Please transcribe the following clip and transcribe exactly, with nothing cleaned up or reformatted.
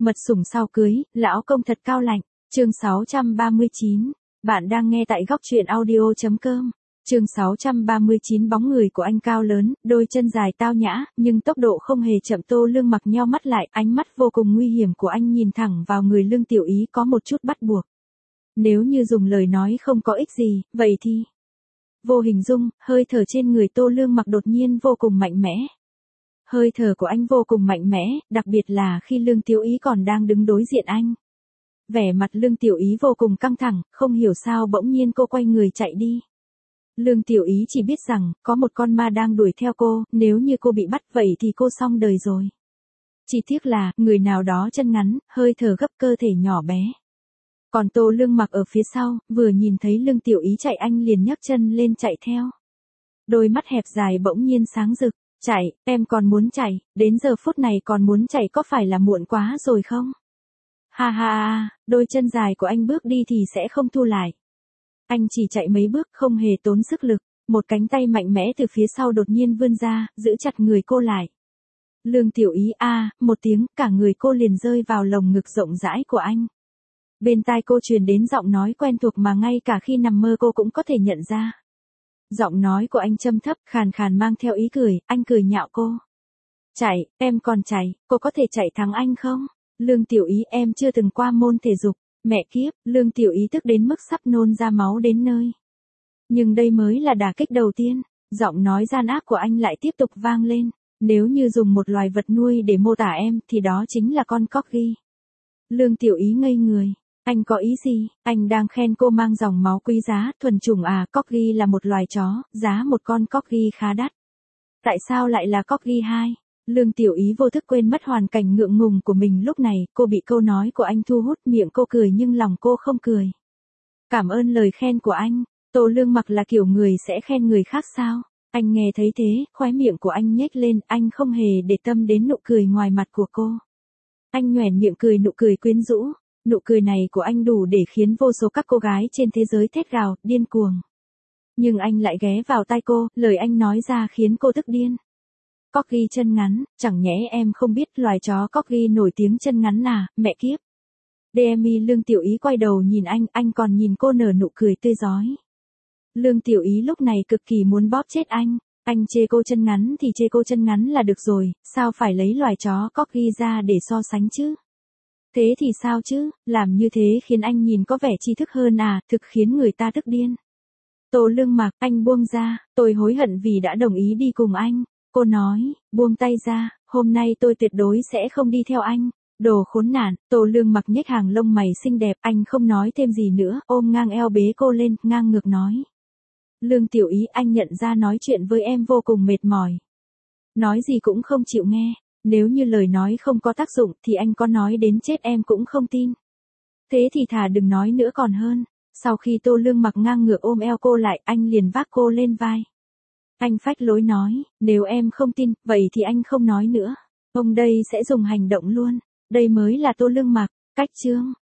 Mật sủng sau cưới, lão công thật cao lạnh. Chương sáu trăm ba mươi chín. Bạn đang nghe tại góc truyện audio chấm com. Chương sáu trăm ba mươi chín. Bóng người của anh cao lớn, đôi chân dài tao nhã, nhưng tốc độ không hề chậm. Tô Lương Mặc nheo mắt lại, ánh mắt vô cùng nguy hiểm của anh nhìn thẳng vào người Lương Tiểu Ý có một chút bắt buộc. Nếu như dùng lời nói không có ích gì, vậy thì... Vô hình dung, hơi thở trên người Tô Lương Mặc đột nhiên vô cùng mạnh mẽ. Hơi thở của anh vô cùng mạnh mẽ, đặc biệt là khi Lương Tiểu Ý còn đang đứng đối diện anh. Vẻ mặt Lương Tiểu Ý vô cùng căng thẳng, không hiểu sao bỗng nhiên cô quay người chạy đi. Lương Tiểu Ý chỉ biết rằng, có một con ma đang đuổi theo cô, nếu như cô bị bắt vậy thì cô xong đời rồi. Chỉ tiếc là, người nào đó chân ngắn, hơi thở gấp, cơ thể nhỏ bé. Còn Tô Lương Mặc ở phía sau, vừa nhìn thấy Lương Tiểu Ý chạy anh liền nhấc chân lên chạy theo. Đôi mắt hẹp dài bỗng nhiên sáng rực. Chạy, em còn muốn chạy, đến giờ phút này còn muốn chạy có phải là muộn quá rồi không? Ha ha ha, đôi chân dài của anh bước đi thì sẽ không thu lại. Anh chỉ chạy mấy bước không hề tốn sức lực, một cánh tay mạnh mẽ từ phía sau đột nhiên vươn ra, giữ chặt người cô lại. Lương Tiểu Ý a, một tiếng, cả người cô liền rơi vào lồng ngực rộng rãi của anh. Bên tai cô truyền đến giọng nói quen thuộc mà ngay cả khi nằm mơ cô cũng có thể nhận ra. Giọng nói của anh trầm thấp, khàn khàn mang theo ý cười, anh cười nhạo cô. Chạy, em còn chạy, cô có thể chạy thắng anh không? Lương Tiểu Ý, em chưa từng qua môn thể dục. Mẹ kiếp, Lương Tiểu Ý tức đến mức sắp nôn ra máu đến nơi. Nhưng đây mới là đả kích đầu tiên, giọng nói gian ác của anh lại tiếp tục vang lên. Nếu như dùng một loài vật nuôi để mô tả em thì đó chính là con corgi. Lương Tiểu Ý ngây người. Anh có ý gì? Anh đang khen cô mang dòng máu quý giá, thuần chủng à? Corgi là một loài chó, giá một con corgi khá đắt. Tại sao lại là corgi hai? Lương Tiểu Ý vô thức quên mất hoàn cảnh ngượng ngùng của mình lúc này, cô bị câu nói của anh thu hút, miệng cô cười nhưng lòng cô không cười. Cảm ơn lời khen của anh. Tô Lương Mặc là kiểu người sẽ khen người khác sao? Anh nghe thấy thế, khóe miệng của anh nhếch lên, anh không hề để tâm đến nụ cười ngoài mặt của cô. Anh nhoẻn miệng cười nụ cười quyến rũ. Nụ cười này của anh đủ để khiến vô số các cô gái trên thế giới thét gào, điên cuồng. Nhưng anh lại ghé vào tai cô, lời anh nói ra khiến cô tức điên. Corgi chân ngắn, chẳng nhẽ em không biết loài chó corgi nổi tiếng chân ngắn à, mẹ kiếp. Demi Lương Tiểu Ý quay đầu nhìn anh, anh còn nhìn cô nở nụ cười tươi rói. Lương Tiểu Ý lúc này cực kỳ muốn bóp chết anh. Anh chê cô chân ngắn thì chê cô chân ngắn là được rồi, sao phải lấy loài chó corgi ra để so sánh chứ? Thế thì sao chứ, làm như thế khiến anh nhìn có vẻ tri thức hơn à, thực khiến người ta tức điên. Tô Lương Mặc, anh buông ra, tôi hối hận vì đã đồng ý đi cùng anh. Cô nói, buông tay ra, hôm nay tôi tuyệt đối sẽ không đi theo anh. Đồ khốn nạn, Tô Lương Mặc nhếch hàng lông mày xinh đẹp, anh không nói thêm gì nữa, ôm ngang eo bế cô lên, ngang ngược nói. Lương Tiểu Ý, anh nhận ra nói chuyện với em vô cùng mệt mỏi. Nói gì cũng không chịu nghe. Nếu như lời nói không có tác dụng thì anh có nói đến chết em cũng không tin. Thế thì thà đừng nói nữa còn hơn. Sau khi Tô Lương Mặc ngang ngược ôm eo cô lại, anh liền vác cô lên vai. Anh phách lối nói, nếu em không tin, vậy thì anh không nói nữa. Ông đây sẽ dùng hành động luôn. Đây mới là Tô Lương Mặc. Cách chương.